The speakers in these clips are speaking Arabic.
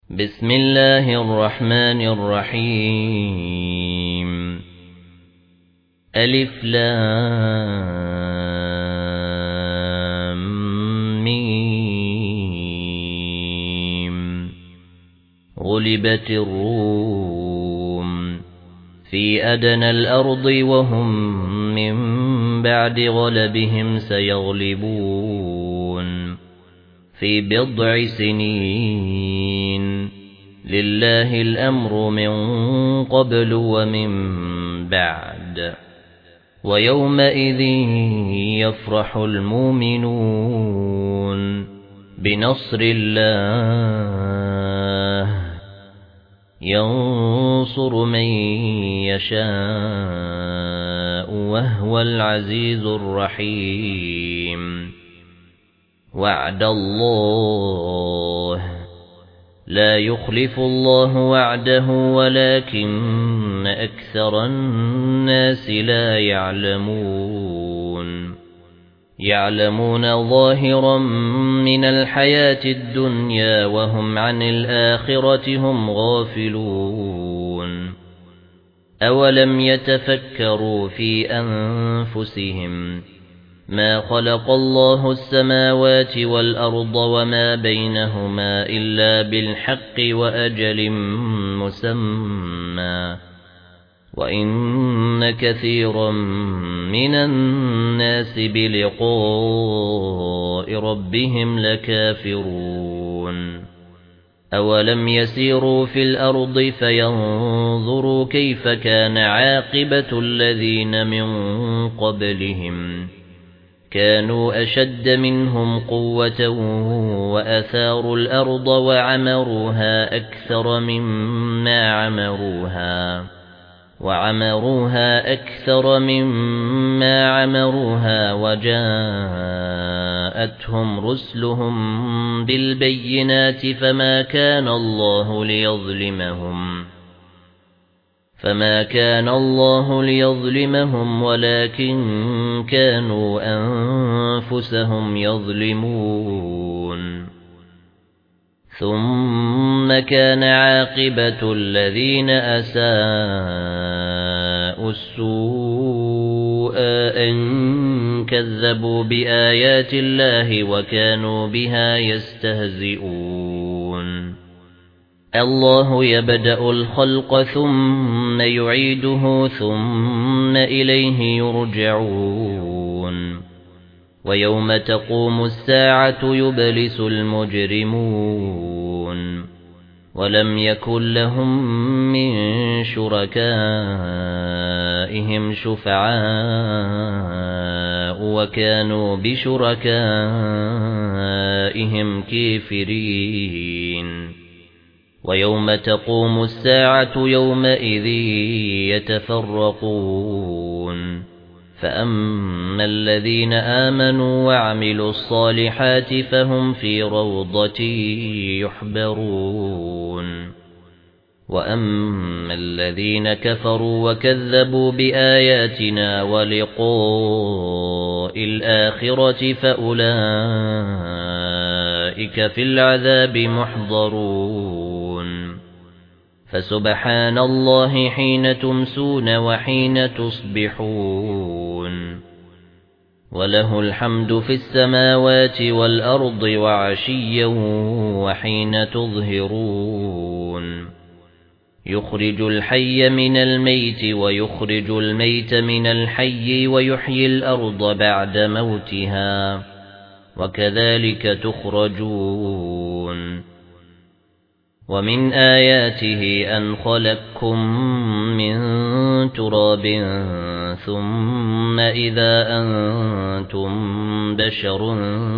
بسم الله الرحمن الرحيم ألف لام ميم غلبت الروم في أدنى الأرض وهم من بعد غلبهم سيغلبون في بضع سنين لله الأمر من قبل ومن بعد ويومئذ يفرح المؤمنون بنصر الله ينصر من يشاء وهو العزيز الرحيم وعد الله لا يخلف الله وعده ولكن أكثر الناس لا يعلمون ظاهرا من الحياة الدنيا وهم عن الآخرة هم غافلون أولم يتفكروا في أنفسهم ما خلق الله السماوات والأرض وما بينهما إلا بالحق وأجل مسمى وإن كثيرا من الناس بلقاء ربهم لكافرون أولم يسيروا في الأرض فينظروا كيف كان عاقبة الذين من قبلهم كانوا أشد منهم قوة وأثاروا الأرض وعمروها أكثر مما عمروها وجاءتهم رسلهم بالبينات فما كان الله ليظلمهم ولكن كانوا أنفسهم يظلمون ثم كان عاقبة الذين أساءوا السوء أن كذبوا بآيات الله وكانوا بها يستهزئون الله يبدأ الخلق ثم يعيده ثم إليه يرجعون ويوم تقوم الساعة يبلس المجرمون ولم يكن لهم من شركائهم شفعاء وكانوا بشركائهم كافرين ويوم تقوم الساعة يومئذ يتفرقون فأما الذين آمنوا وعملوا الصالحات فهم في روضة يحبرون وأما الذين كفروا وكذبوا بآياتنا ولقاء الآخرة فأولئك في العذاب محضرون فسبحان الله حين تمسون وحين تصبحون وله الحمد في السماوات والأرض وعشيا وحين تظهرون يخرج الحي من الميت ويخرج الميت من الحي ويحيي الأرض بعد موتها وكذلك تخرجون ومن آياته أن خلقكم من تراب ثم إذا أنتم بشر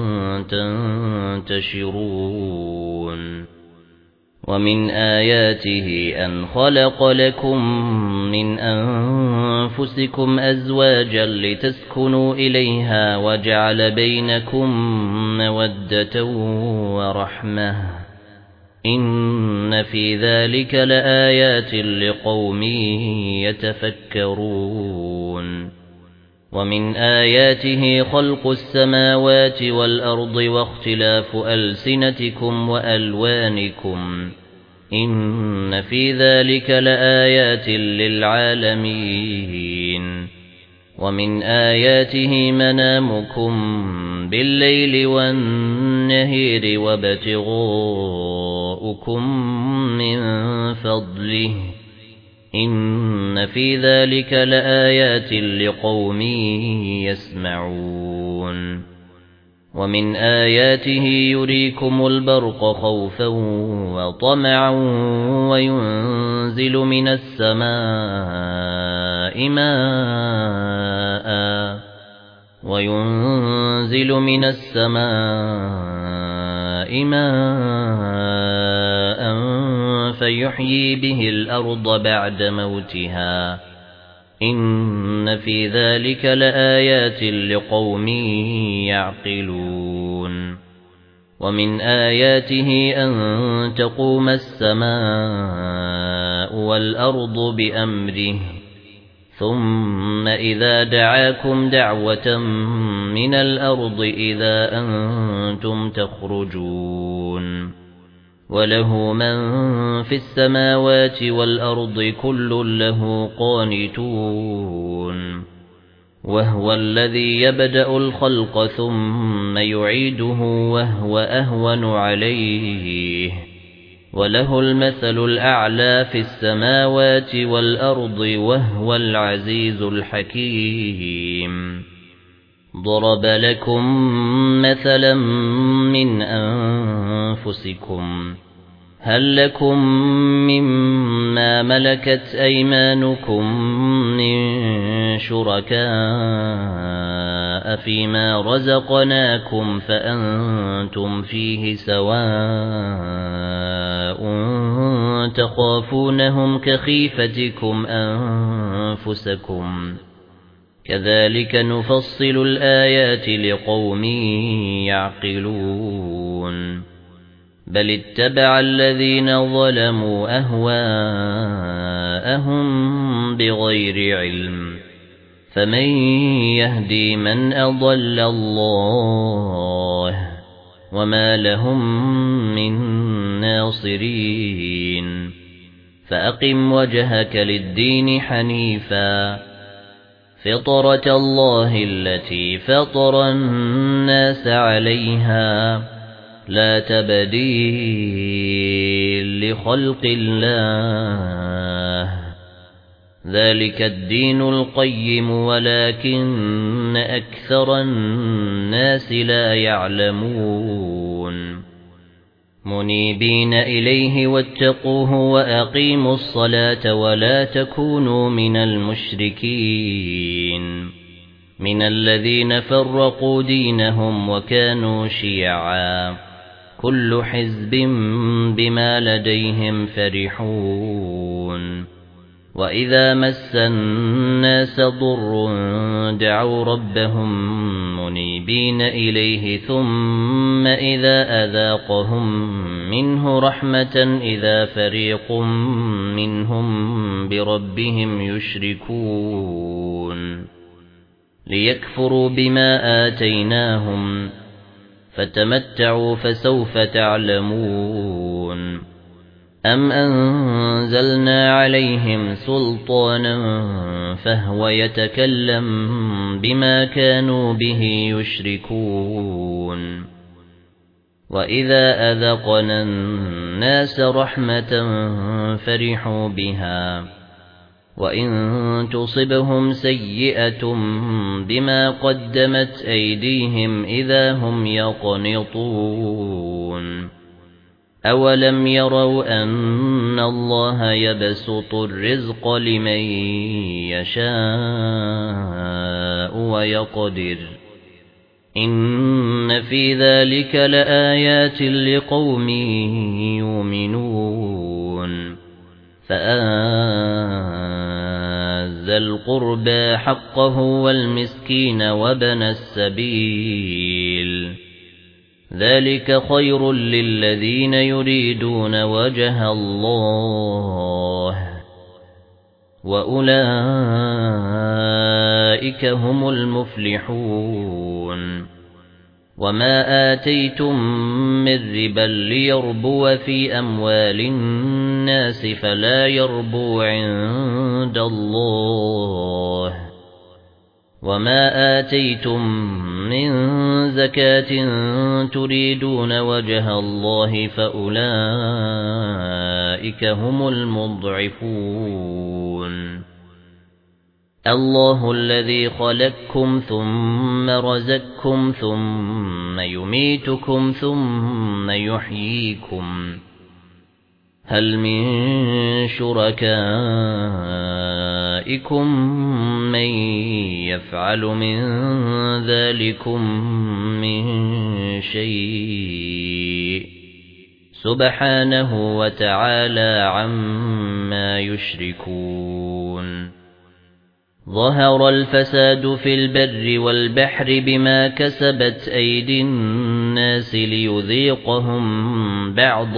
تنتشرون ومن آياته أن خلق لكم من أنفسكم أزواجا لتسكنوا إليها وجعل بينكم مودة ورحمة إن في ذلك لآيات لقوم يتفكرون ومن آياته خلق السماوات والأرض واختلاف ألسنتكم وألوانكم إن في ذلك لآيات للعالمين ومن آياته منامكم بالليل والنهير وابتغاؤكم من فضله إن في ذلك لآيات لقوم يسمعون ومن آياته يريكم البرق خوفا وطمعا وينزل من السماء ماء فيحيي به الأرض بعد موتها إن في ذلك لآيات لقوم يعقلون ومن آياته أن تقوم السماء والأرض بأمره ثم إذا دعاكم دعوة من الأرض إذا أنتم تخرجون وله من في السماوات والأرض كل له قانتون وهو الذي يبدأ الخلق ثم يعيده وهو أهون عليه وله المثل الأعلى في السماوات والأرض وهو العزيز الحكيم ضرب لكم مثلا من أنفسكم هل لكم مما ملكت أيمانكم من شركاء فيما رزقناكم فأنتم فيه سواء تخافونهم كخيفتكم أنفسكم كذلك نفصل الآيات لقوم يعقلون بل اتبع الذين ظلموا أهواءهم بغير علم فمن يهدي من أضل الله وما لهم من ناصرين فأقم وجهك للدين حنيفا فطرة الله التي فطر الناس عليها لا تبديل لخلق الله ذلك الدين القيم ولكن أكثر الناس لا يعلمون منيبين إليه واتقوه وأقيموا الصلاة ولا تكونوا من المشركين من الذين فرقوا دينهم وكانوا شيعا كل حزب بما لديهم فرحون وإذا مس الناس ضر دعوا ربهم منيبين إليه ثم إذا أذاقهم منه رحمة إذا فريق منهم بربهم يشركون ليكفروا بما آتيناهم فتمتعوا فسوف تعلمون أم أنزلنا عليهم سلطانا فهو يتكلم بما كانوا به يشركون وإذا أذقنا الناس رحمة فرحوا بها وإن تصبهم سيئة بما قدمت أيديهم إذا هم يقنطون أولم يروا أن الله يبسط الرزق لمن يشاء ويقدر إن في ذلك لآيات لقوم يؤمنون فآذى القربى حقه والمسكين وابن السبيل ذلك خير للذين يريدون وجه الله وأولئك هم المفلحون وما آتيتم من ربا ليربو في أموال الناس فلا يربو عند الله وما آتيتم من زكاة تريدون وجه الله فأولئك هم المضعفون الله الذي خلقكم ثم رزقكم ثم يميتكم ثم يحييكم هل من شركائكم من يفعل من ذلكم من شيء سبحانه وتعالى عما يشركون ظهر الفساد في البر والبحر بما كسبت أيدي الناس ليذيقهم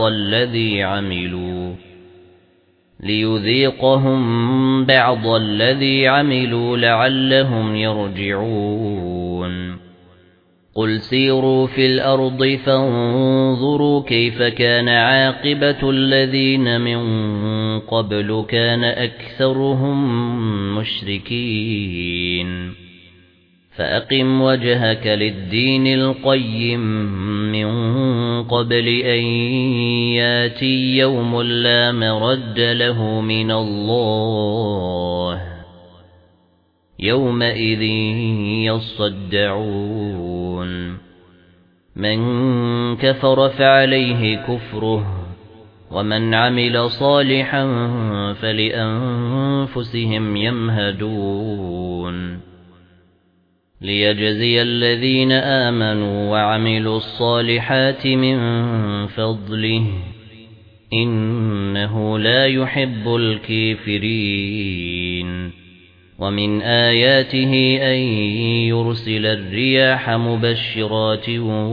بعض الذي عملوا لعلهم يرجعون قل سيروا في الأرض فانظروا كيف كان عاقبة الذين من قبل كان أكثرهم مشركين فأقم وجهك للدين القيم من قبل أن ياتي يوم لا مرد له من الله يومئذ يصدعون من كفر فعليه كفره ومن عمل صالحا فلأنفسهم يمهدون ليجزي الذين آمنوا وعملوا الصالحات من فضله إنه لا يحب الكافرين ومن آياته أن يرسل الرياح مبشرات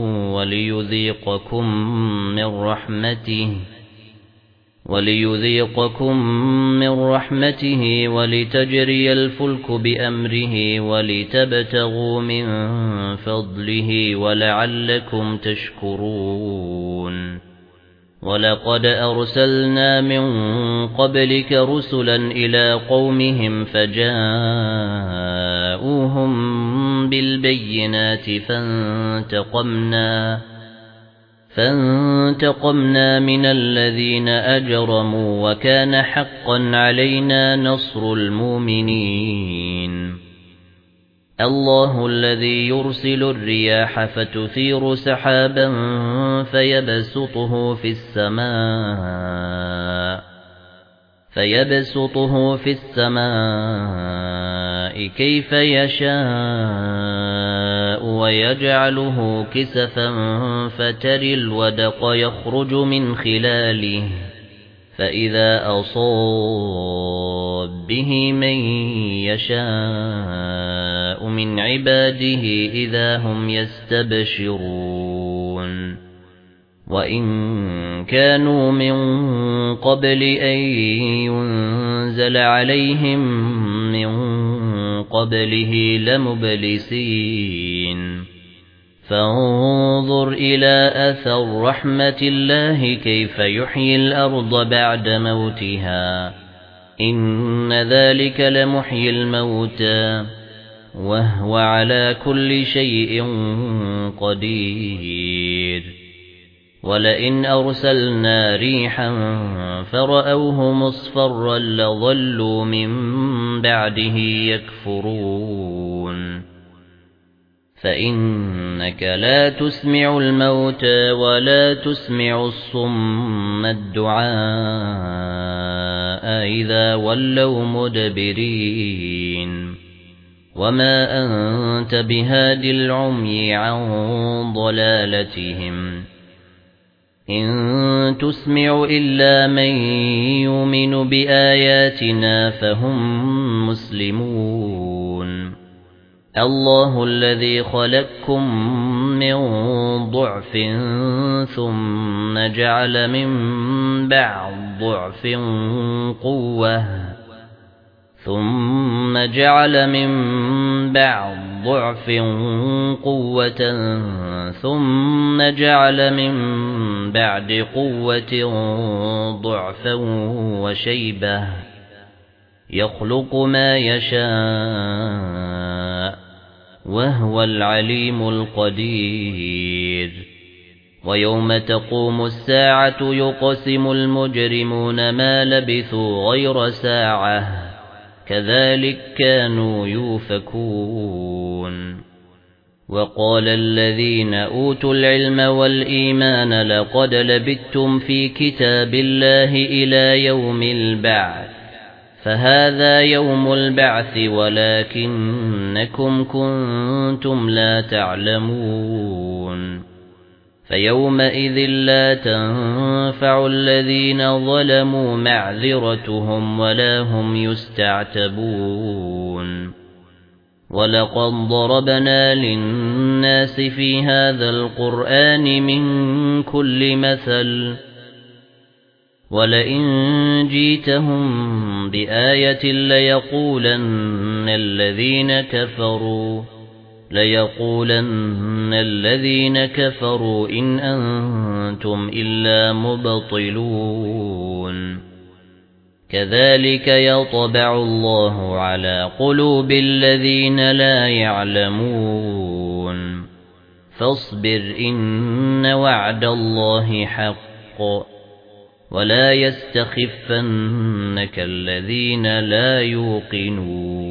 وليذيقكم من رحمته ولتجري الفلك بأمره ولتبتغوا من فضله ولعلكم تشكرون ولقد أرسلنا من قبلك رسلا إلى قومهم فجاءوهم بالبينات فانتقمنا من الذين أجرموا وكان حقا علينا نصر المؤمنين الله الذي يرسل الرياح فتثير سحابا فيبسطه في السماء كيف يشاء ويجعله كسفا فترى الودق يخرج من خلاله فإذا أصاب به من يشاء من عباده إذا هم يستبشرون وإن كانوا من قبل أن ينزل عليهم من قبله لمبلسين فانظر إلى أثر رحمة الله كيف يحيي الأرض بعد موتها إن ذلك لمحيي الموتى وهو على كل شيء قدير ولئن أرسلنا ريحا فرأوه مصفرا لظلوا من بعده يكفرون فإنك لا تسمع الموتى ولا تسمع الصم الدعاء إذا ولوا مدبرين وما أنت بهاد العمي عن ضلالتهم إن تسمع إلا من يؤمن بآياتنا فهم مسلمون الله الذي خلقكم من ضعف ثم جعل من بعد ضعف قوة ثم جعل من بعد قوة ضعفا وشيبة يخلق ما يشاء وهو العليم القدير ويوم تقوم الساعة يقسم المجرمون ما لبثوا غير ساعة كذلك كانوا يؤفكون وقال الذين أوتوا العلم والإيمان لقد لبثتم في كتاب الله إلى يوم البعث فهذا يوم البعث ولكنكم كنتم لا تعلمون فيومئذ لا تنفع الذين ظلموا معذرتهم ولا هم يستعتبون ولقد ضربنا للناس في هذا القرآن من كل مثل ولئن جئتهم بآية ليقولن الذين كفروا إن أنتم إلا مبطلون كذلك يطبع الله على قلوب الذين لا يعلمون فاصبر إن وعد الله حق ولا يستخفنك الذين لا يوقنون